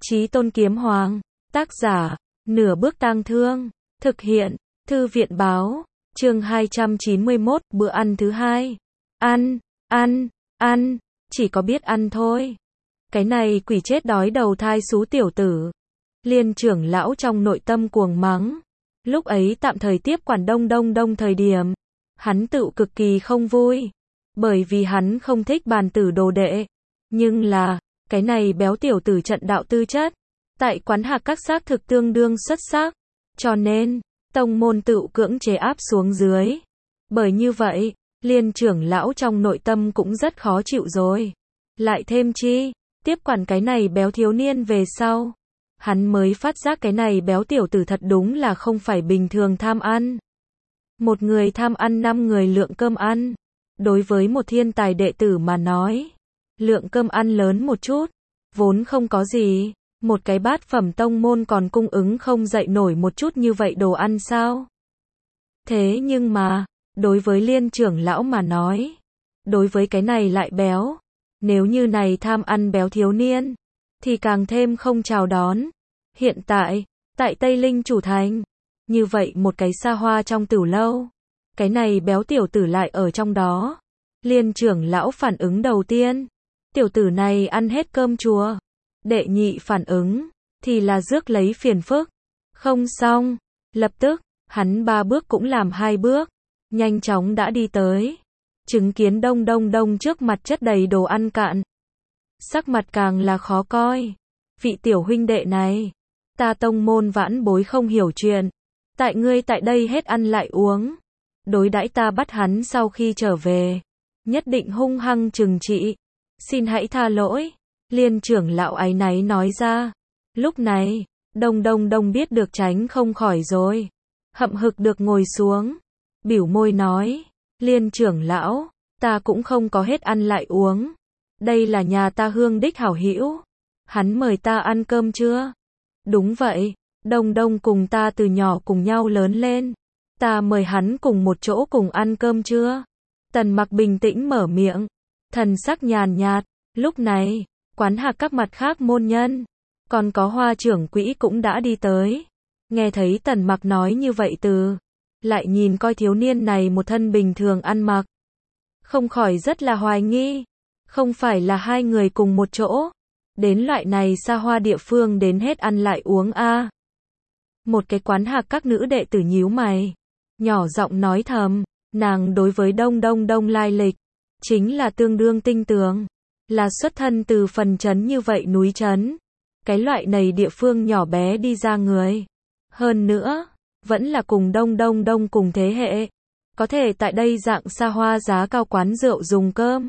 Chí Tôn Kiếm Hoàng, tác giả, Nửa Bước Tang Thương, thực hiện, Thư viện báo, chương 291, bữa ăn thứ hai. Ăn, chỉ có biết ăn thôi. Cái này quỷ chết đói đầu thai xú tiểu tử. Liên trưởng lão trong nội tâm cuồng mắng. Lúc ấy tạm thời tiếp quản đông thời điểm. Hắn tự cực kỳ không vui. Bởi vì hắn không thích bàn tử đồ đệ. Nhưng là, cái này béo tiểu tử trận đạo tư chất. Tại quán hạc các xác thực tương đương xuất sắc. Cho nên, tông môn tự cưỡng chế áp xuống dưới. Bởi như vậy, liên trưởng lão trong nội tâm cũng rất khó chịu rồi. Lại thêm chi, tiếp quản cái này béo thiếu niên về sau. Hắn mới phát giác cái này béo tiểu tử thật đúng là không phải bình thường tham ăn. Một người tham ăn 5 người lượng cơm ăn. Đối với một thiên tài đệ tử mà nói, lượng cơm ăn lớn một chút, vốn không có gì. Một cái bát phẩm tông môn còn cung ứng không dậy nổi một chút như vậy đồ ăn sao? Thế nhưng mà, đối với liên trưởng lão mà nói, đối với cái này lại béo. Nếu như này tham ăn béo thiếu niên, thì càng thêm không chào đón. Hiện tại, tại Tây Linh chủ thành, như vậy một cái xa hoa trong tửu lâu, cái này béo tiểu tử lại ở trong đó. Liên trưởng lão phản ứng đầu tiên, tiểu tử này ăn hết cơm chùa. Đệ nhị phản ứng, thì là rước lấy phiền phức. Không xong, lập tức, hắn 3 bước cũng làm 2 bước, nhanh chóng đã đi tới. Chứng kiến đông trước mặt chất đầy đồ ăn cạn. Sắc mặt càng là khó coi. Vị tiểu huynh đệ này, ta tông môn vãn bối không hiểu chuyện. Tại ngươi tại đây hết ăn lại uống. Đối đãi ta bắt hắn sau khi trở về. Nhất định hung hăng trừng trị. Xin hãy tha lỗi. Liên trưởng lão áy náy nói ra. Lúc này, đông biết được tránh không khỏi rồi. Hậm hực được ngồi xuống. Biểu môi nói. Liên trưởng lão, ta cũng không có hết ăn lại uống. Đây là nhà ta Hương đích hảo hữu. Hắn mời ta ăn cơm chưa? Đúng vậy, đông cùng ta từ nhỏ cùng nhau lớn lên. Ta mời hắn cùng một chỗ cùng ăn cơm chưa? Tần Mặc bình tĩnh mở miệng. Thần sắc nhàn nhạt. Lúc này, quán hạc các mặt khác môn nhân, còn có Hoa trưởng quỹ cũng đã đi tới. Nghe thấy Tần Mặc nói như vậy lại nhìn coi thiếu niên này một thân bình thường ăn mặc. Không khỏi rất là hoài nghi. Không phải là hai người cùng một chỗ. Đến loại này xa hoa địa phương đến hết ăn lại uống a. Một cái quán hạc các nữ đệ tử nhíu mày. Nhỏ giọng nói thầm. Nàng đối với đông lai lịch. Chính là tương đương tinh tường. Là xuất thân từ phần trấn như vậy núi trấn. Cái loại này địa phương nhỏ bé đi ra người. Hơn nữa, vẫn là cùng đông cùng thế hệ. Có thể tại đây dạng xa hoa giá cao quán rượu dùng cơm.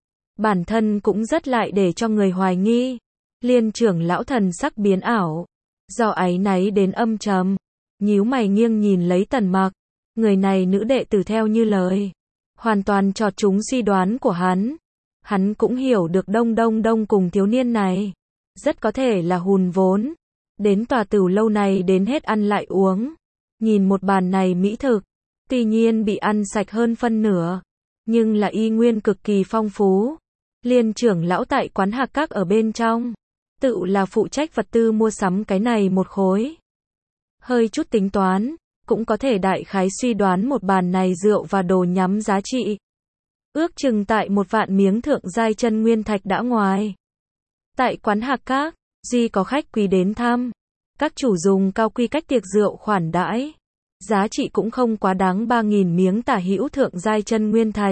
Bản thân cũng rất lại để cho người hoài nghi. Liên trưởng lão thần sắc biến ảo. Do áy náy đến âm trầm. Nhíu mày nghiêng nhìn lấy Tần Mặc. Người này nữ đệ tử theo như lời. Hoàn toàn chọt trúng suy đoán của hắn. Hắn cũng hiểu được đông cùng thiếu niên này. Rất có thể là hùn vốn. Đến tòa tửu lâu này đến hết ăn lại uống. Nhìn một bàn này mỹ thực. Tuy nhiên bị ăn sạch hơn phân nửa. Nhưng là y nguyên cực kỳ phong phú. Liên trưởng lão tại quán hạc các ở bên trong. Tự là phụ trách vật tư mua sắm cái này một khối. Hơi chút tính toán. Cũng có thể đại khái suy đoán một bàn này rượu và đồ nhắm giá trị. Ước chừng tại 1 vạn miếng thượng giai chân nguyên thạch đã ngoài. Tại quán hạc các, duy có khách quý đến thăm. Các chủ dùng cao quy cách tiệc rượu khoản đãi. Giá trị cũng không quá đáng 3.000 miếng tả hữu thượng giai chân nguyên thạch.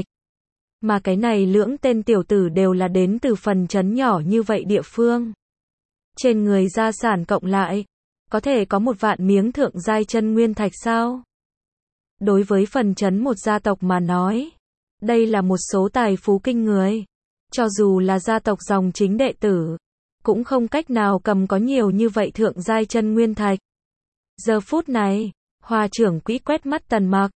Mà cái này lưỡng tên tiểu tử đều là đến từ phần trấn nhỏ như vậy địa phương. Trên người gia sản cộng lại, có thể có 1 vạn miếng thượng giai chân nguyên thạch sao? Đối với phần trấn một gia tộc mà nói, đây là một số tài phú kinh người. Cho dù là gia tộc dòng chính đệ tử, cũng không cách nào cầm có nhiều như vậy thượng giai chân nguyên thạch. Giờ phút này, Hoa trưởng quỹ quét mắt Tần Mặc.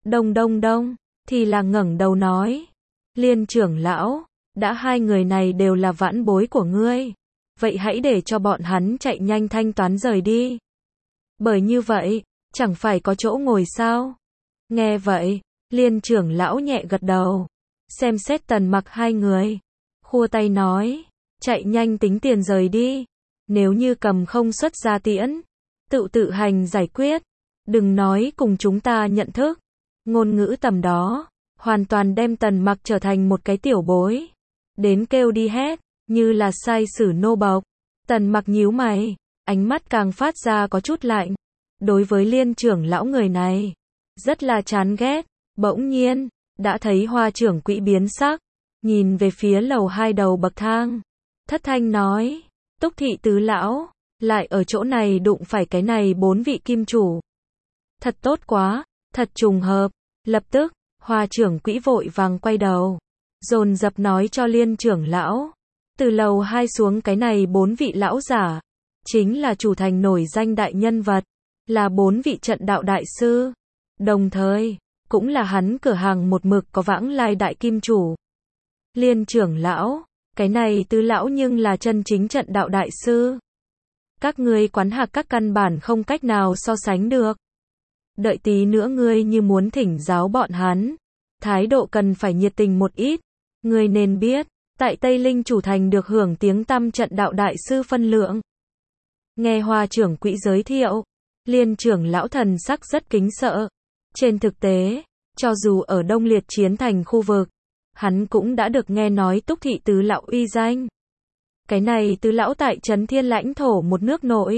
Đông, thì là ngẩng đầu nói. Liên trưởng lão, đã hai người này đều là vãn bối của ngươi. Vậy hãy để cho bọn hắn chạy nhanh thanh toán rời đi. Bởi như vậy, chẳng phải có chỗ ngồi sao? Nghe vậy, liên trưởng lão nhẹ gật đầu. Xem xét Tần Mặc hai người. Khua tay nói, chạy nhanh tính tiền rời đi. Nếu như cầm không xuất ra tiễn, tự hành giải quyết. Đừng nói cùng chúng ta nhận thức. Ngôn ngữ tầm đó, hoàn toàn đem Tần Mặc trở thành một cái tiểu bối. Đến kêu đi hét, như là sai sử nô bộc. Tần Mặc nhíu mày, ánh mắt càng phát ra có chút lạnh. Đối với Liên trưởng lão người này, rất là chán ghét. Bỗng nhiên, đã thấy Hoa trưởng quỹ biến sắc, nhìn về phía lầu 2 đầu bậc thang. Thất thanh nói, Túc thị tứ lão, lại ở chỗ này đụng phải cái này 4 vị kim chủ. Thật tốt quá, thật trùng hợp. Lập tức, Hoa trưởng quỹ vội vàng quay đầu, dồn dập nói cho Liên trưởng lão, từ lầu 2 xuống cái này 4 vị lão giả, chính là chủ thành nổi danh đại nhân vật, là 4 vị trận đạo đại sư, đồng thời cũng là hắn cửa hàng một mực có vãng lai đại kim chủ. Liên trưởng lão, cái này tứ lão nhưng là chân chính trận đạo đại sư. Các ngươi quán hạc các căn bản không cách nào so sánh được. Đợi tí nữa ngươi như muốn thỉnh giáo bọn hắn, thái độ cần phải nhiệt tình một ít. Ngươi nên biết, tại Tây Linh chủ thành được hưởng tiếng tăm trận đạo đại sư phân lượng. Nghe Hoa trưởng quỹ giới thiệu, Liên trưởng lão thần sắc rất kính sợ. Trên thực tế, cho dù ở Đông Liệt chiến thành khu vực, hắn cũng đã được nghe nói Túc thị tứ lão uy danh. Cái này tứ lão tại Trấn Thiên lãnh thổ một nước nội,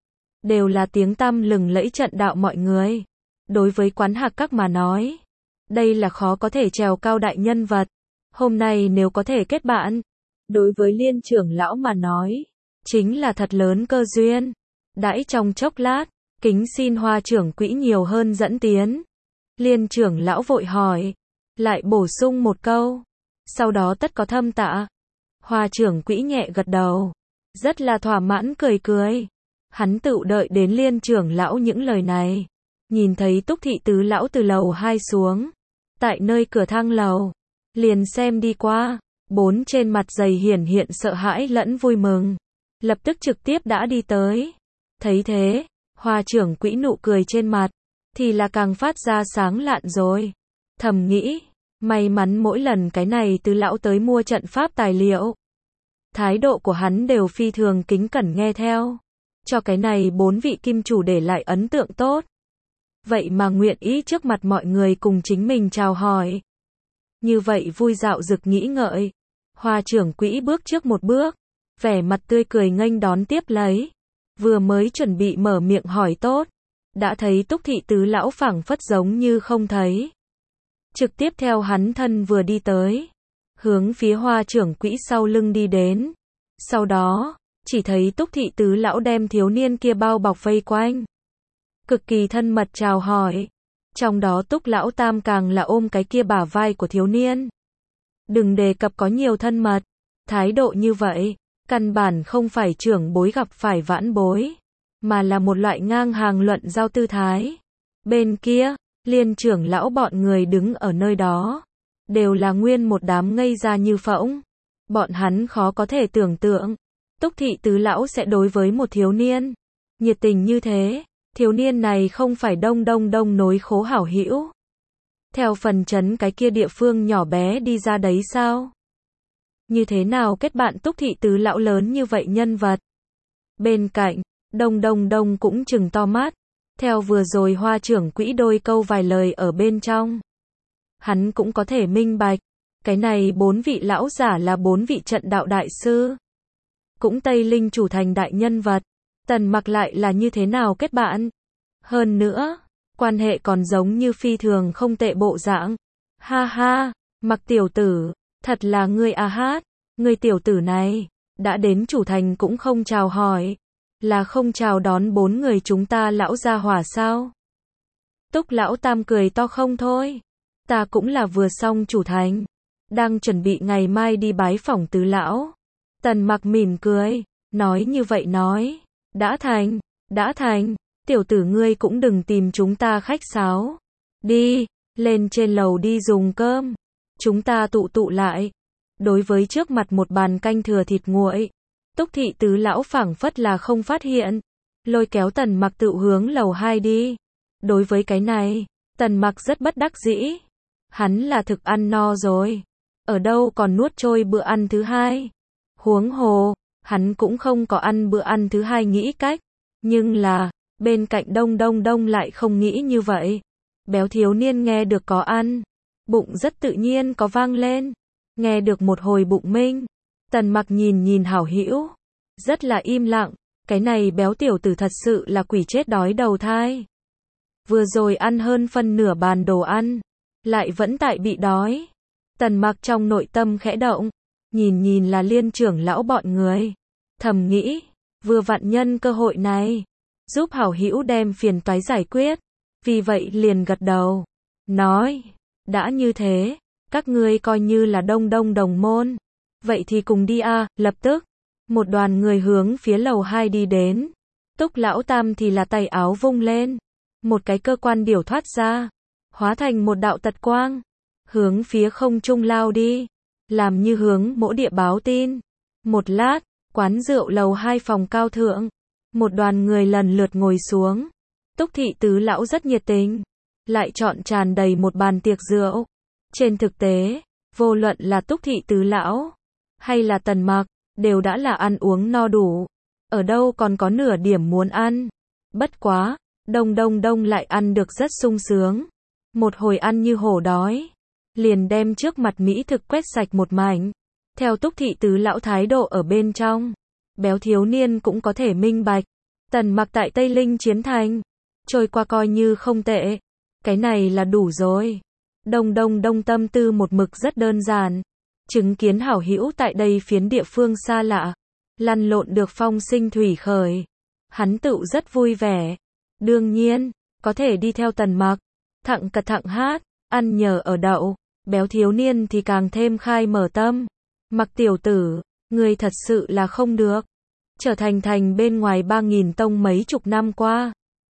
đều là tiếng tăm lừng lẫy trận đạo mọi người. Đối với quán hạc các mà nói, đây là khó có thể trèo cao đại nhân vật. Hôm nay nếu có thể kết bạn, đối với Liên trưởng lão mà nói, chính là thật lớn cơ duyên. Đãi trong chốc lát, kính xin Hoa trưởng quỹ nhiều hơn dẫn tiến. Liên trưởng lão vội hỏi, lại bổ sung một câu, sau đó tất có thâm tạ. Hoa trưởng quỹ nhẹ gật đầu, rất là thỏa mãn cười cười. Hắn tự đợi đến Liên trưởng lão những lời này, nhìn thấy Túc thị tứ lão từ lầu 2 xuống, tại nơi cửa thang lầu, liền xem đi qua, 4 trên mặt dày hiển hiện sợ hãi lẫn vui mừng, lập tức trực tiếp đã đi tới. Thấy thế, Hoa trưởng quỹ nụ cười trên mặt thì là càng phát ra sáng lạn rồi. Thầm nghĩ, may mắn mỗi lần cái này tứ lão tới mua trận pháp tài liệu, thái độ của hắn đều phi thường kính cẩn nghe theo, cho cái này 4 vị kim chủ để lại ấn tượng tốt. Vậy mà nguyện ý trước mặt mọi người cùng chính mình chào hỏi. Như vậy vui dạo dực nghĩ ngợi, Hoa trưởng quỹ bước trước một bước, vẻ mặt tươi cười nghênh đón tiếp lấy. Vừa mới chuẩn bị mở miệng hỏi tốt, đã thấy Túc thị tứ lão phảng phất giống như không thấy. Trực tiếp theo hắn thân vừa đi tới, hướng phía Hoa trưởng quỹ sau lưng đi đến. Sau đó, chỉ thấy Túc thị tứ lão đem thiếu niên kia bao bọc vây quanh, cực kỳ thân mật chào hỏi. Trong đó Túc lão tam càng là ôm cái kia bả vai của thiếu niên. Đừng đề cập có nhiều thân mật, thái độ như vậy, căn bản không phải trưởng bối gặp phải vãn bối, mà là một loại ngang hàng luận giao tư thái. Bên kia, Liên trưởng lão bọn người đứng ở nơi đó, đều là nguyên một đám ngây ra như phỗng. Bọn hắn khó có thể tưởng tượng, Túc thị tứ lão sẽ đối với một thiếu niên nhiệt tình như thế. Thiếu niên này không phải đông nối khố hảo hữu, theo phần trấn cái kia địa phương nhỏ bé đi ra đấy sao? Như thế nào kết bạn Túc thị tứ lão lớn như vậy nhân vật? Bên cạnh, đông cũng trừng to mắt, theo vừa rồi Hoa trưởng quỹ đôi câu vài lời ở bên trong. Hắn cũng có thể minh bạch, cái này 4 vị lão giả là 4 vị trận đạo đại sư. Cũng Tây Linh chủ thành đại nhân vật. Tần Mặc lại là như thế nào kết bạn? Hơn nữa, quan hệ còn giống như phi thường không tệ bộ dạng. Ha ha, Mặc tiểu tử, thật là ngươi a hát, ngươi tiểu tử này, đã đến chủ thành cũng không chào hỏi, là không chào đón 4 người chúng ta lão gia hỏa sao? Túc lão tam cười to không thôi, ta cũng là vừa xong chủ thành, đang chuẩn bị ngày mai đi bái phỏng tứ lão. Tần Mặc mỉm cười, nói như vậy nói. Đã thành, tiểu tử ngươi cũng đừng tìm chúng ta khách sáo. Đi, lên trên lầu đi dùng cơm. Chúng ta tụ lại. Đối với trước mặt một bàn canh thừa thịt nguội, Túc thị tứ lão phảng phất là không phát hiện, lôi kéo Tần Mặc tự hướng lầu 2 đi. Đối với cái này, Tần Mặc rất bất đắc dĩ. Hắn là thực ăn no rồi, ở đâu còn nuốt trôi bữa ăn thứ hai. Huống hồ, hắn cũng không có ăn bữa ăn thứ hai nghĩ cách. Nhưng là, bên cạnh Đông Đông Đông lại không nghĩ như vậy. Béo thiếu niên nghe được có ăn, bụng rất tự nhiên có vang lên. Nghe được một hồi bụng minh. Tần Mặc nhìn nhìn Hảo Hữu, rất là im lặng, cái này béo tiểu tử thật sự là quỷ chết đói đầu thai. Vừa rồi ăn hơn phân nửa bàn đồ ăn, lại vẫn tại bị đói. Tần Mặc trong nội tâm khẽ động, nhìn nhìn là Liên trưởng lão bọn người, thầm nghĩ, vừa vặn nhân cơ hội này, giúp Hảo Hữu đem phiền toái giải quyết. Vì vậy liền gật đầu, nói, đã như thế, các ngươi coi như là Đông Đông đồng môn. Vậy thì cùng đi a. Lập tức, một đoàn người hướng phía lầu 2 đi đến. Túc lão tam thì là tay áo vung lên, một cái cơ quan điểu thoát ra, hóa thành một đạo tật quang, hướng phía không trung lao đi, làm như hướng mỗ địa báo tin. Một lát, quán rượu lầu 2 phòng cao thượng, một đoàn người lần lượt ngồi xuống. Túc thị tứ lão rất nhiệt tình, lại chọn tràn đầy một bàn tiệc rượu. Trên thực tế, vô luận là Túc thị tứ lão hay là Tần Mặc, đều đã là ăn uống no đủ, ở đâu còn có nửa điểm muốn ăn. Bất quá, Đông Đông Đông lại ăn được rất sung sướng, một hồi ăn như hổ đói, liền đem trước mặt mỹ thực quét sạch một mảnh. Theo Túc thị tứ lão thái độ ở bên trong, béo thiếu niên cũng có thể minh bạch, Tần Mặc tại Tây Linh chiến thành, trôi qua coi như không tệ, cái này là đủ rồi. Đông Đông Đông tâm tư một mực rất đơn giản, chứng kiến Hảo Hữu tại đây phiến địa phương xa lạ, lăn lộn được phong sinh thủy khởi, hắn tự rất vui vẻ. Đương nhiên, có thể đi theo Tần Mặc, thặng cật thặng hát, ăn nhờ ở đậu, béo thiếu niên thì càng thêm khai mở tâm. Mặc tiểu tử, người thật sự là không được, trở thành bên ngoài 3.000 tông mấy chục năm qua.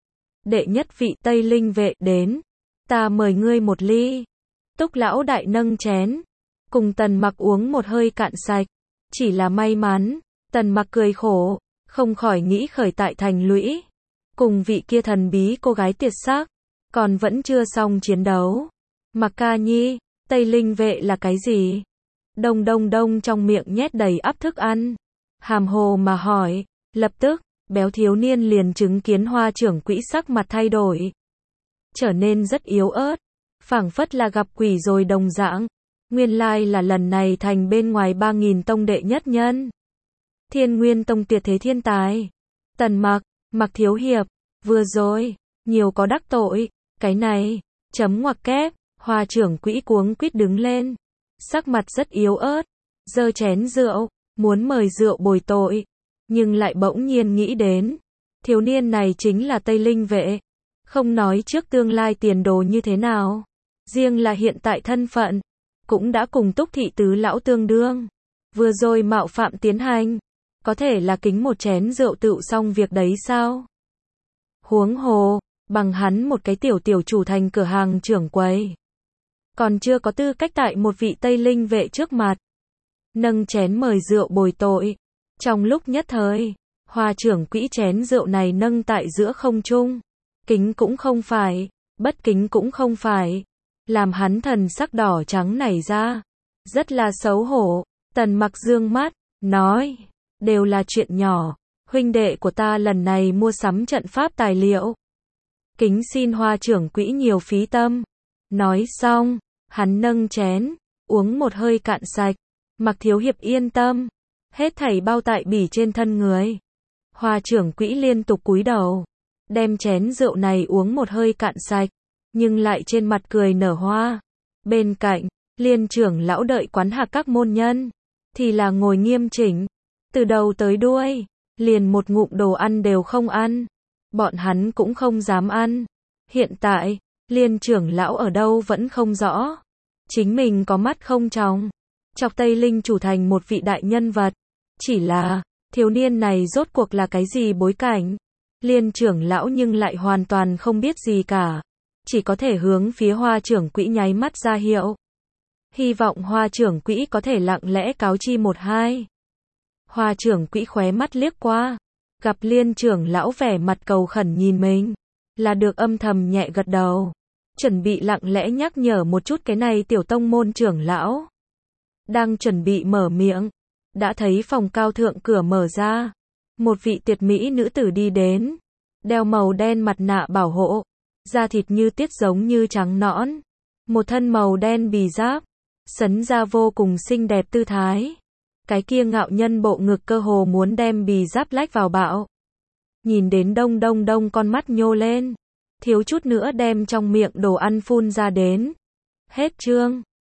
Đệ nhất vị Tây Linh vệ đến, ta mời ngươi một ly. Túc lão đại nâng chén, cùng Tần Mặc uống một hơi cạn sạch. Chỉ là may mắn, Tần Mặc cười khổ, không khỏi nghĩ khởi tại thành lũy, cùng vị kia thần bí cô gái tiệt xác, còn vẫn chưa xong chiến đấu. Mặc ca nhi, Tây Linh vệ là cái gì? Đông Đông Đông trong miệng nhét đầy ắp thức ăn, hàm hồ mà hỏi. Lập tức, béo thiếu niên liền chứng kiến Hoa trưởng quỹ sắc mặt thay đổi, trở nên rất yếu ớt, phảng phất là gặp quỷ rồi đồng dạng. Nguyên lai là lần này thành bên ngoài 3.000 tông đệ nhất nhân, Thiên Nguyên tông tuyệt thế thiên tài. Tần Mặc, Mặc thiếu hiệp, vừa rồi, nhiều có đắc tội, cái này, chấm ngoặc kép. Hoa trưởng quỹ cuống quýt đứng lên, sắc mặt rất yếu ớt, giơ chén rượu, muốn mời rượu bồi tội, nhưng lại bỗng nhiên nghĩ đến, thiếu niên này chính là Tây Linh vệ, không nói trước tương lai tiền đồ như thế nào, riêng là hiện tại thân phận, cũng đã cùng Túc thị tứ lão tương đương. Vừa rồi mạo phạm tiến hành, có thể là kính một chén rượu tựu xong việc đấy sao? Huống hồ, bằng hắn một cái tiểu chủ thành cửa hàng trưởng quầy, còn chưa có tư cách tại một vị Tây Linh vệ trước mặt nâng chén mời rượu bồi tội. Trong lúc nhất thời, Hoa trưởng quỹ chén rượu này nâng tại giữa không trung, kính cũng không phải, bất kính cũng không phải, làm hắn thần sắc đỏ trắng nảy ra, rất là xấu hổ. Tần Mặc dương mắt, nói, đều là chuyện nhỏ, huynh đệ của ta lần này mua sắm trận pháp tài liệu, kính xin Hoa trưởng quỹ nhiều phí tâm. Nói xong, hắn nâng chén, uống một hơi cạn sạch. Mặc thiếu hiệp yên tâm, hết thảy bao tại bỉ trên thân người. Hoa trưởng quỹ liên tục cúi đầu, đem chén rượu này uống một hơi cạn sạch, nhưng lại trên mặt cười nở hoa. Bên cạnh, Liên trưởng lão đợi quán hạc các môn nhân, thì là ngồi nghiêm chỉnh, từ đầu tới đuôi, liền một ngụm đồ ăn đều không ăn. Bọn hắn cũng không dám ăn. Hiện tại, Liên trưởng lão ở đâu vẫn không rõ, chính mình có mắt không tròng, chọc Tây Linh chủ thành một vị đại nhân vật. Chỉ là, thiếu niên này rốt cuộc là cái gì bối cảnh? Liên trưởng lão nhưng lại hoàn toàn không biết gì cả, chỉ có thể hướng phía Hoa trưởng quỹ nháy mắt ra hiệu, hy vọng Hoa trưởng quỹ có thể lặng lẽ cáo chi một hai. Hoa trưởng quỹ khóe mắt liếc qua, gặp Liên trưởng lão vẻ mặt cầu khẩn nhìn mình, là được âm thầm nhẹ gật đầu, chuẩn bị lặng lẽ nhắc nhở một chút cái này tiểu tông môn trưởng lão. Đang chuẩn bị mở miệng, đã thấy phòng cao thượng cửa mở ra. Một vị tuyệt mỹ nữ tử đi đến, đeo màu đen mặt nạ bảo hộ, da thịt như tiết giống như trắng nõn, một thân màu đen bì giáp, sấn ra vô cùng xinh đẹp tư thái. Cái kia ngạo nhân bộ ngực cơ hồ muốn đem bì giáp lách vào bạo. Nhìn đến Đông Đông Đông con mắt nhô lên, thiếu chút nữa đem trong miệng đồ ăn phun ra đến. Hết chương.